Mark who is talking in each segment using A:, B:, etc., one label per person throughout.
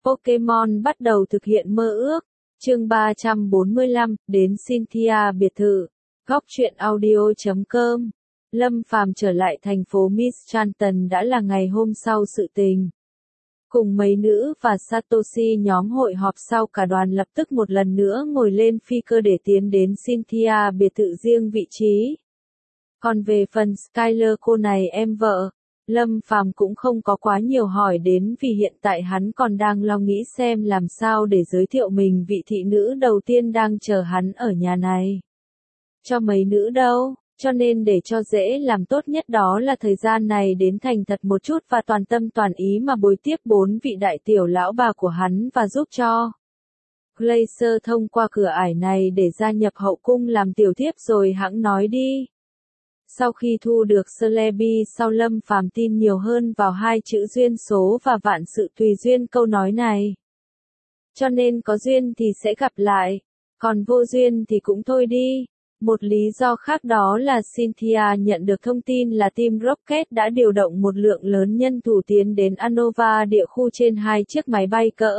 A: Pokemon bắt đầu thực hiện mơ ước. Chương 345, đến Cynthia biệt thự. Góc truyện audio.com. Lâm Phàm trở lại thành phố Mischanton đã là ngày hôm sau sự tình. Cùng mấy nữ và Satoshi nhóm hội họp sau cả đoàn lập tức một lần nữa ngồi lên phi cơ để tiến đến Cynthia biệt thự riêng vị trí. Còn về phần Skyler cô này em vợ, Lâm Phàm cũng không có quá nhiều hỏi đến vì hiện tại hắn còn đang lo nghĩ xem làm sao để giới thiệu mình vị thị nữ đầu tiên đang chờ hắn ở nhà này. Cho mấy nữ đâu, cho nên để cho dễ làm tốt nhất đó là thời gian này đến thành thật một chút và toàn tâm toàn ý mà bồi tiếp 4 vị đại tiểu lão bà của hắn và giúp cho Glacier thông qua cửa ải này để gia nhập hậu cung làm tiểu thiếp rồi hẵng nói đi. Sau khi thu được Celebi sau Lâm Phàm tin nhiều hơn vào hai chữ duyên số và vạn sự tùy duyên câu nói này. Cho nên có duyên thì sẽ gặp lại, còn vô duyên thì cũng thôi đi. Một lý do khác đó là Cynthia nhận được thông tin là Team Rocket đã điều động một lượng lớn nhân thủ tiến đến Anova địa khu trên 2 chiếc máy bay cỡ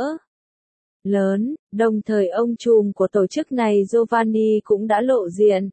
A: lớn, đồng thời ông trùm của tổ chức này Giovanni cũng đã lộ diện.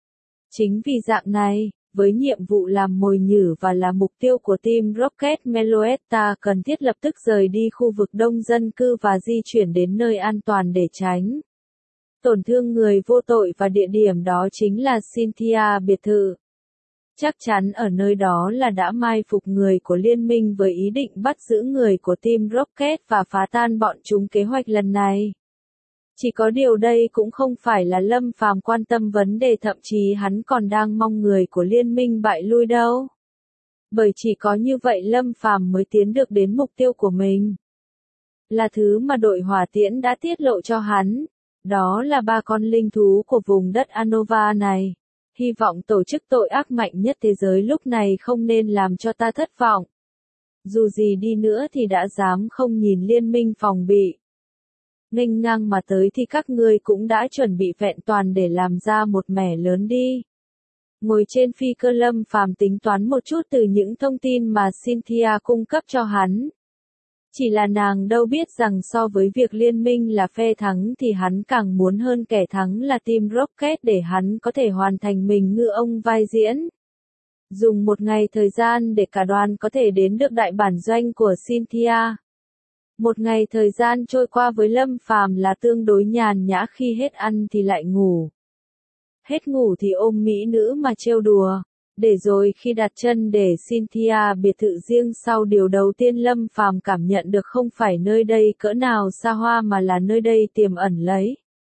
A: Chính vì dạng này, với nhiệm vụ làm mồi nhử và là mục tiêu của Team Rocket Meloetta cần thiết lập tức rời đi khu vực đông dân cư và di chuyển đến nơi an toàn để tránh tổn thương người vô tội và địa điểm đó chính là Cynthia biệt thự. Chắc chắn ở nơi đó là đã mai phục người của liên minh với ý định bắt giữ người của Team Rocket và phá tan bọn chúng kế hoạch lần này. Chỉ có điều đây cũng không phải là Lâm Phàm quan tâm vấn đề, thậm chí hắn còn đang mong người của liên minh bại lui đâu. Bởi chỉ có như vậy Lâm Phàm mới tiến được đến mục tiêu của mình. Là thứ mà đội hỏa tiễn đã tiết lộ cho hắn. Đó là 3 con linh thú của vùng đất Anova này. Hy vọng tổ chức tội ác mạnh nhất thế giới lúc này không nên làm cho ta thất vọng. Dù gì đi nữa thì đã dám không nhìn liên minh phòng bị nghênh ngang mà tới thì các ngươi cũng đã chuẩn bị vẹn toàn để làm ra một mẻ lớn đi. Ngồi trên phi cơ Lâm Phàm tính toán một chút từ những thông tin mà Cynthia cung cấp cho hắn. Chỉ là nàng đâu biết rằng so với việc liên minh là phe thắng thì hắn càng muốn hơn kẻ thắng là Team Rocket để hắn có thể hoàn thành mình ngư ông vai diễn. Dùng một ngày thời gian để cả đoàn có thể đến được đại bản doanh của Cynthia. Một ngày thời gian trôi qua với Lâm Phàm là tương đối nhàn nhã, khi hết ăn thì lại ngủ. Hết ngủ thì ôm mỹ nữ mà trêu đùa. Để rồi khi đặt chân để Cynthia biệt thự riêng sau, điều đầu tiên Lâm Phàm cảm nhận được không phải nơi đây cỡ nào xa hoa mà là nơi đây tiềm ẩn lấy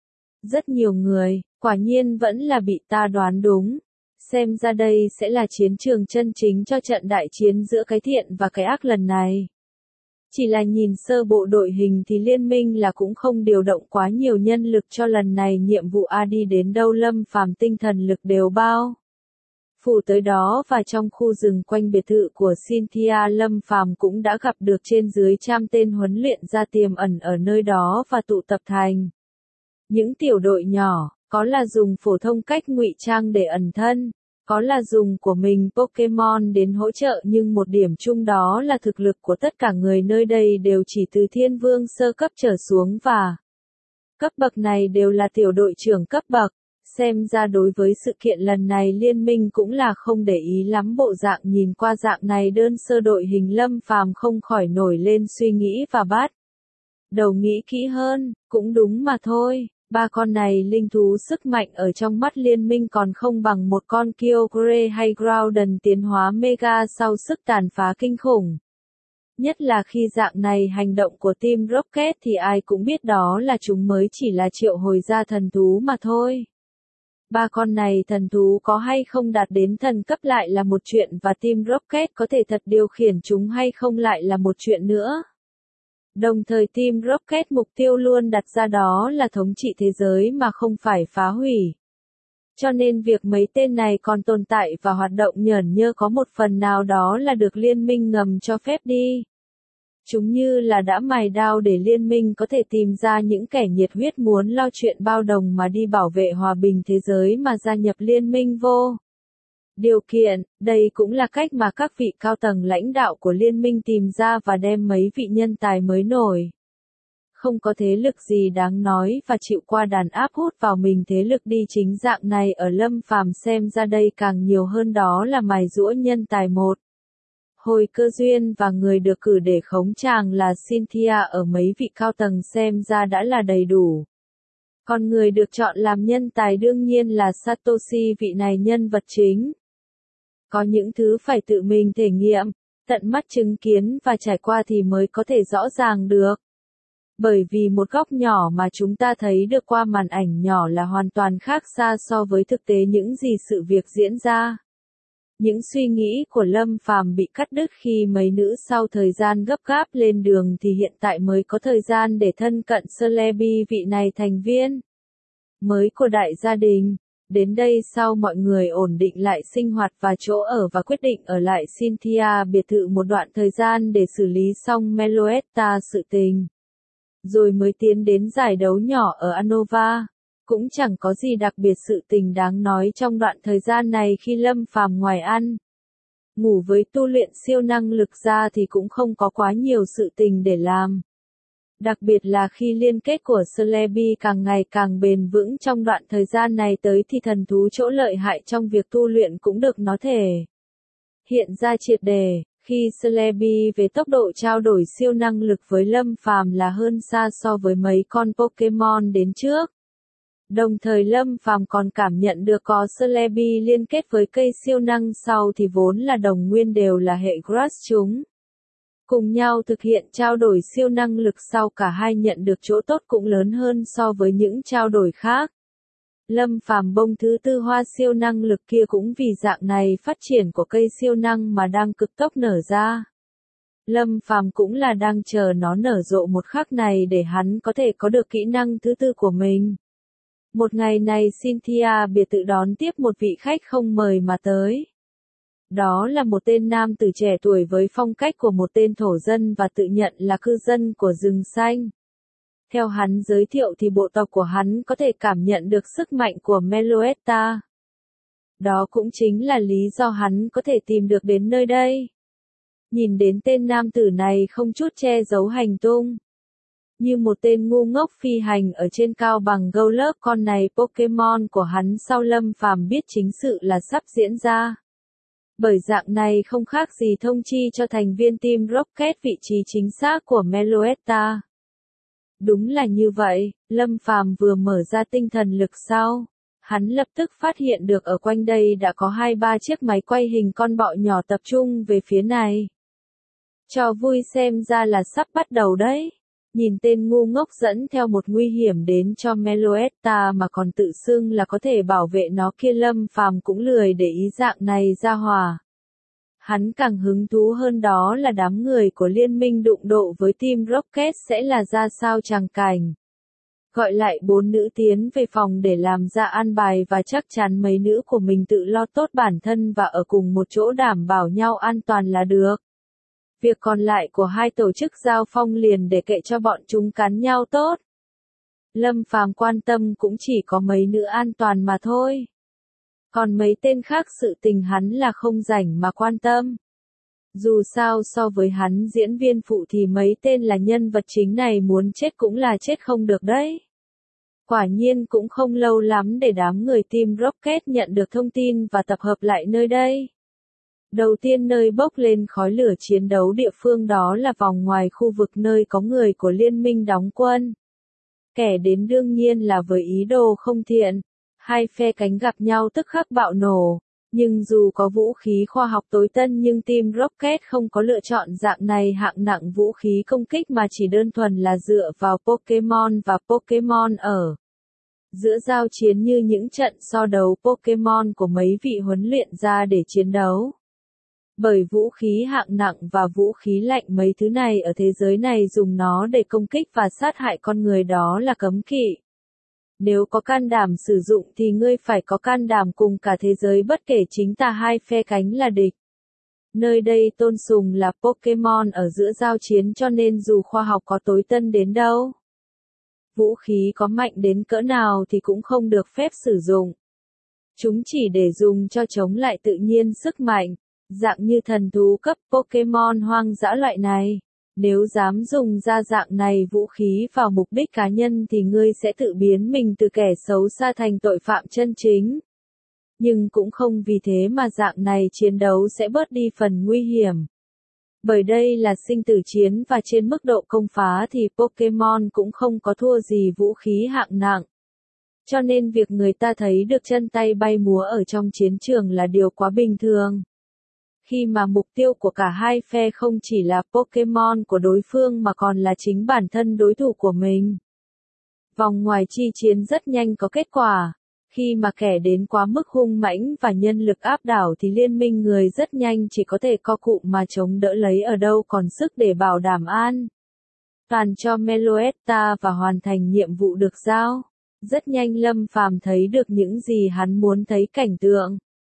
A: rất nhiều người, quả nhiên vẫn là bị ta đoán đúng. Xem ra đây sẽ là chiến trường chân chính cho trận đại chiến giữa cái thiện và cái ác lần này. Chỉ là nhìn sơ bộ đội hình thì liên minh là cũng không điều động quá nhiều nhân lực cho lần này nhiệm vụ đi đến đâu Lâm Phàm tinh thần lực đều bao phủ tới đó, và trong khu rừng quanh biệt thự của Cynthia Lâm Phàm cũng đã gặp được trên dưới trăm tên huấn luyện ra tiềm ẩn ở nơi đó và tụ tập thành những tiểu đội nhỏ, có là dùng phổ thông cách ngụy trang để ẩn thân, có là dùng của mình Pokemon đến hỗ trợ, nhưng một điểm chung đó là thực lực của tất cả người nơi đây đều chỉ từ thiên vương sơ cấp trở xuống và cấp bậc này đều là tiểu đội trưởng cấp bậc. Xem ra đối với sự kiện lần này liên minh cũng là không để ý lắm bộ dạng, nhìn qua dạng này đơn sơ đội hình Lâm Phàm không khỏi nổi lên suy nghĩ và bắt đầu nghĩ kỹ hơn, cũng đúng mà thôi. 3 con này linh thú sức mạnh ở trong mắt liên minh còn không bằng một con Kyogre hay Groudon tiến hóa Mega sau sức tàn phá kinh khủng. Nhất là khi dạng này hành động của Team Rocket thì ai cũng biết đó là chúng mới chỉ là triệu hồi ra thần thú mà thôi. 3 con này thần thú có hay không đạt đến thần cấp lại là một chuyện, và Team Rocket có thể thật điều khiển chúng hay không lại là một chuyện nữa. Đồng thời Team Rocket mục tiêu luôn đặt ra đó là thống trị thế giới mà không phải phá hủy. Cho nên việc mấy tên này còn tồn tại và hoạt động nhởn nhơ có một phần nào đó là được liên minh ngầm cho phép đi. Chúng như là đã mài đao để liên minh có thể tìm ra những kẻ nhiệt huyết muốn lo chuyện bao đồng mà đi bảo vệ hòa bình thế giới mà gia nhập liên minh vô điều kiện. Đây cũng là cách mà các vị cao tầng lãnh đạo của liên minh tìm ra và đem mấy vị nhân tài mới nổi không có thế lực gì đáng nói và chịu qua đàn áp hút vào mình thế lực đi chính dạng này ở Lâm Phàm xem ra đây càng nhiều hơn đó là mài giũa nhân tài một. Hồi cơ duyên và người được cử để khống chàng là Cynthia ở mấy vị cao tầng xem ra đã là đầy đủ. Còn người được chọn làm nhân tài đương nhiên là Satoshi, vị này nhân vật chính. Có những thứ phải tự mình thể nghiệm, tận mắt chứng kiến và trải qua thì mới có thể rõ ràng được. Bởi vì một góc nhỏ mà chúng ta thấy được qua màn ảnh nhỏ là hoàn toàn khác xa so với thực tế những gì sự việc diễn ra. Những suy nghĩ của Lâm Phàm bị cắt đứt khi mấy nữ sau thời gian gấp gáp lên đường thì hiện tại mới có thời gian để thân cận Celebi, vị này thành viên mới của đại gia đình. Đến đây sau mọi người ổn định lại sinh hoạt và chỗ ở và quyết định ở lại Cynthia biệt thự một đoạn thời gian để xử lý xong Meloetta sự tình. Rồi mới tiến đến giải đấu nhỏ ở Anova. Cũng chẳng có gì đặc biệt sự tình đáng nói trong đoạn thời gian này khi Lâm Phàm ngoài ăn ngủ với tu luyện siêu năng lực ra thì cũng không có quá nhiều sự tình để làm. Đặc biệt là khi liên kết của Celebi càng ngày càng bền vững trong đoạn thời gian này tới thì thần thú chỗ lợi hại trong việc tu luyện cũng được nó thể hiện ra triệt đề. Khi Celebi về tốc độ trao đổi siêu năng lực với Lâm Phàm là hơn xa so với mấy con Pokemon đến trước. Đồng thời Lâm Phàm còn cảm nhận được có Celebi liên kết với cây siêu năng sau thì vốn là đồng nguyên đều là hệ Grass chúng. Cùng nhau thực hiện trao đổi siêu năng lực sau cả hai nhận được chỗ tốt cũng lớn hơn so với những trao đổi khác. Lâm Phàm bông thứ tư hoa siêu năng lực kia cũng vì dạng này phát triển của cây siêu năng mà đang cực tốc nở ra. Lâm Phàm cũng là đang chờ nó nở rộ một khắc này để hắn có thể có được kỹ năng thứ tư của mình. Một ngày này Cynthia biệt thự đón tiếp một vị khách không mời mà tới. Đó là một tên nam tử trẻ tuổi với phong cách của một tên thổ dân và tự nhận là cư dân của rừng xanh. Theo hắn giới thiệu thì bộ tộc của hắn có thể cảm nhận được sức mạnh của Meloetta. Đó cũng chính là lý do hắn có thể tìm được đến nơi đây. Nhìn đến tên nam tử này không chút che giấu hành tung. Như một tên ngu ngốc phi hành ở trên cao bằng gâu lớp con này Pokemon của hắn sau Lâm Phàm biết chính sự là sắp diễn ra. Bởi dạng này không khác gì thông chi cho thành viên Team Rocket vị trí chính xác của Meloetta. Đúng là như vậy, Lâm Phàm vừa mở ra tinh thần lực sau. Hắn lập tức phát hiện được ở quanh đây đã có 2-3 chiếc máy quay hình con bọ nhỏ tập trung về phía này. Trò vui xem ra là sắp bắt đầu đấy. Nhìn tên ngu ngốc dẫn theo một nguy hiểm đến cho Meloetta mà còn tự xưng là có thể bảo vệ nó kia, Lâm Phàm cũng lười để ý dạng này ra hòa. Hắn càng hứng thú hơn đó là đám người của liên minh đụng độ với Team Rocket sẽ là ra sao tràng cảnh. Gọi lại 4 nữ tiến về phòng để làm ra an bài và chắc chắn mấy nữ của mình tự lo tốt bản thân và ở cùng một chỗ đảm bảo nhau an toàn là được. Việc còn lại của hai tổ chức giao phong liền để kệ cho bọn chúng cắn nhau tốt. Lâm Phàm quan tâm cũng chỉ có mấy nữ an toàn mà thôi. Còn mấy tên khác sự tình hắn là không rảnh mà quan tâm. Dù sao so với hắn diễn viên phụ thì mấy tên là nhân vật chính này muốn chết cũng là chết không được đấy. Quả nhiên cũng không lâu lắm để đám người Team Rocket nhận được thông tin và tập hợp lại nơi đây. Đầu tiên nơi bốc lên khói lửa chiến đấu địa phương đó là vòng ngoài khu vực nơi có người của liên minh đóng quân. Kẻ đến đương nhiên là với ý đồ không thiện. Hai phe cánh gặp nhau tức khắc bạo nổ. Nhưng dù có vũ khí khoa học tối tân nhưng Team Rocket không có lựa chọn dạng này hạng nặng vũ khí công kích mà chỉ đơn thuần là dựa vào Pokemon và Pokemon ở giữa giao chiến như những trận so đấu Pokemon của mấy vị huấn luyện ra để chiến đấu. Bởi vũ khí hạng nặng và vũ khí lạnh mấy thứ này ở thế giới này dùng nó để công kích và sát hại con người đó là cấm kỵ. Nếu có can đảm sử dụng thì ngươi phải có can đảm cùng cả thế giới bất kể chính tà hai phe cánh là địch. Nơi đây tôn sùng là Pokemon ở giữa giao chiến cho nên dù khoa học có tối tân đến đâu, vũ khí có mạnh đến cỡ nào thì cũng không được phép sử dụng. Chúng chỉ để dùng cho chống lại tự nhiên sức mạnh, dạng như thần thú cấp Pokemon hoang dã loại này. Nếu dám dùng ra dạng này vũ khí vào mục đích cá nhân thì ngươi sẽ tự biến mình từ kẻ xấu xa thành tội phạm chân chính. Nhưng cũng không vì thế mà dạng này chiến đấu sẽ bớt đi phần nguy hiểm. Bởi đây là sinh tử chiến và trên mức độ công phá thì Pokemon cũng không có thua gì vũ khí hạng nặng. Cho nên việc người ta thấy được chân tay bay múa ở trong chiến trường là điều quá bình thường. Khi mà mục tiêu của cả hai phe không chỉ là Pokemon của đối phương mà còn là chính bản thân đối thủ của mình. Vòng ngoài chi chiến rất nhanh có kết quả. Khi mà kẻ đến quá mức hung mãnh và nhân lực áp đảo thì liên minh người rất nhanh chỉ có thể co cụm mà chống đỡ lấy ở đâu còn sức để bảo đảm an toàn cho Meloetta và hoàn thành nhiệm vụ được giao. Rất nhanh Lâm Phàm thấy được những gì hắn muốn thấy cảnh tượng.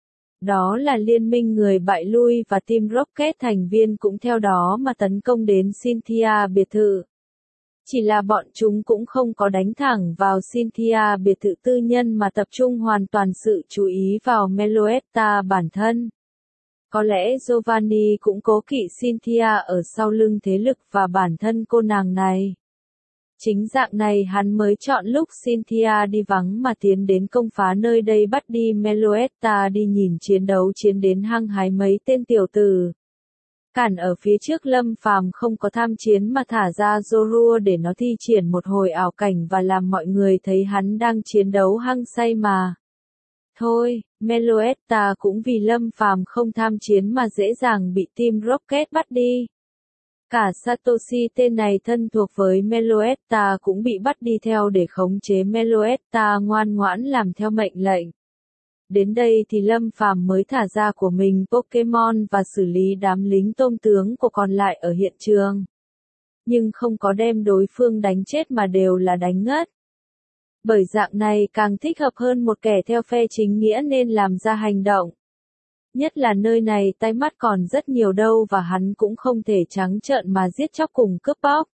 A: Đó là liên minh người bại lui và Team Rocket thành viên cũng theo đó mà tấn công đến Cynthia biệt thự. Chỉ là bọn chúng cũng không có đánh thẳng vào Cynthia biệt thự tư nhân mà tập trung hoàn toàn sự chú ý vào Meloetta bản thân. Có lẽ Giovanni cũng cố kỵ Cynthia ở sau lưng thế lực và bản thân cô nàng này. Chính dạng này hắn mới chọn lúc Cynthia đi vắng mà tiến đến công phá nơi đây bắt đi Meloetta đi nhìn chiến đấu chiến đến hăng hái mấy tên tiểu tử. Cản ở phía trước Lâm Phàm không có tham chiến mà thả ra Zorua để nó thi triển một hồi ảo cảnh và làm mọi người thấy hắn đang chiến đấu hăng say mà. Thôi, Meloetta cũng vì Lâm Phàm không tham chiến mà dễ dàng bị Team Rocket bắt đi. Cả Satoshi tên này thân thuộc với Meloetta cũng bị bắt đi theo để khống chế Meloetta ngoan ngoãn làm theo mệnh lệnh. Đến đây thì Lâm Phàm mới thả ra của mình Pokemon và xử lý đám lính tôm tướng của còn lại ở hiện trường. Nhưng không có đem đối phương đánh chết mà đều là đánh ngất. Bởi dạng này càng thích hợp hơn một kẻ theo phe chính nghĩa nên làm ra hành động. Nhất là nơi này tay mắt còn rất nhiều đâu và hắn cũng không thể trắng trợn mà giết chóc cùng cướp bóc.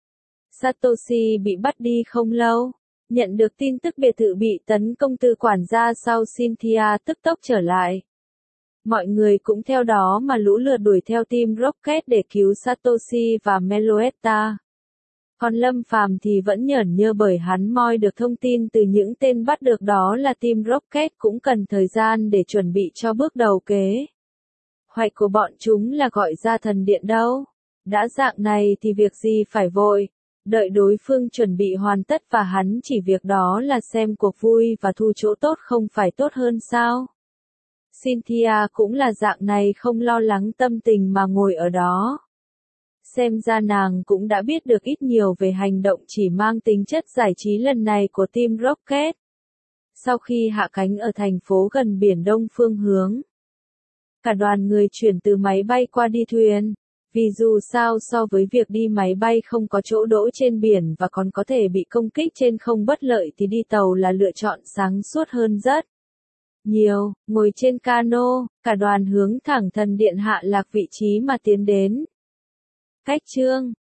A: Satoshi bị bắt đi không lâu. Nhận được tin tức biệt thự bị tấn công từ quản gia sau Cynthia tức tốc trở lại. Mọi người cũng theo đó mà lũ lượt đuổi theo Team Rocket để cứu Satoshi và Meloetta. Còn Lâm Phàm thì vẫn nhởn nhơ bởi hắn moi được thông tin từ những tên bắt được đó là Team Rocket cũng cần thời gian để chuẩn bị cho bước đầu kế hoạch của bọn chúng là gọi ra thần điện đâu. Đã dạng này thì việc gì phải vội. Đợi đối phương chuẩn bị hoàn tất và hắn chỉ việc đó là xem cuộc vui và thu chỗ tốt không phải tốt hơn sao. Cynthia cũng là dạng này không lo lắng tâm tình mà ngồi ở đó. Xem ra nàng cũng đã biết được ít nhiều về hành động chỉ mang tính chất giải trí lần này của Team Rocket. Sau khi hạ cánh ở thành phố gần biển đông phương hướng, cả đoàn người chuyển từ máy bay qua đi thuyền. Vì dù sao so với việc đi máy bay không có chỗ đỗ trên biển và còn có thể bị công kích trên không bất lợi thì đi tàu là lựa chọn sáng suốt hơn rất nhiều. Ngồi trên cano, cả đoàn hướng thẳng thần điện Hạ Lạc vị trí mà tiến đến. Cách chương